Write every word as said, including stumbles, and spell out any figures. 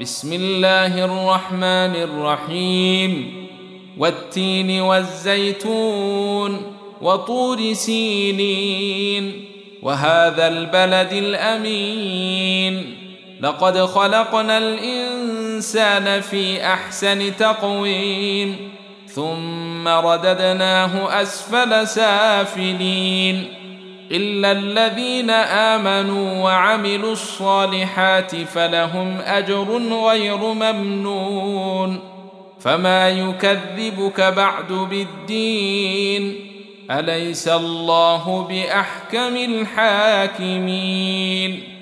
بسم الله الرحمن الرحيم والتين والزيتون وطور سينين وهذا البلد الأمين لقد خلقنا الإنسان في أحسن تقويم ثم رددناه أسفل سافلين إلا الذين آمنوا وعملوا الصالحات فلهم أجر غير ممنون فما يكذبك بعد بالدين أليس الله بأحكم الحاكمين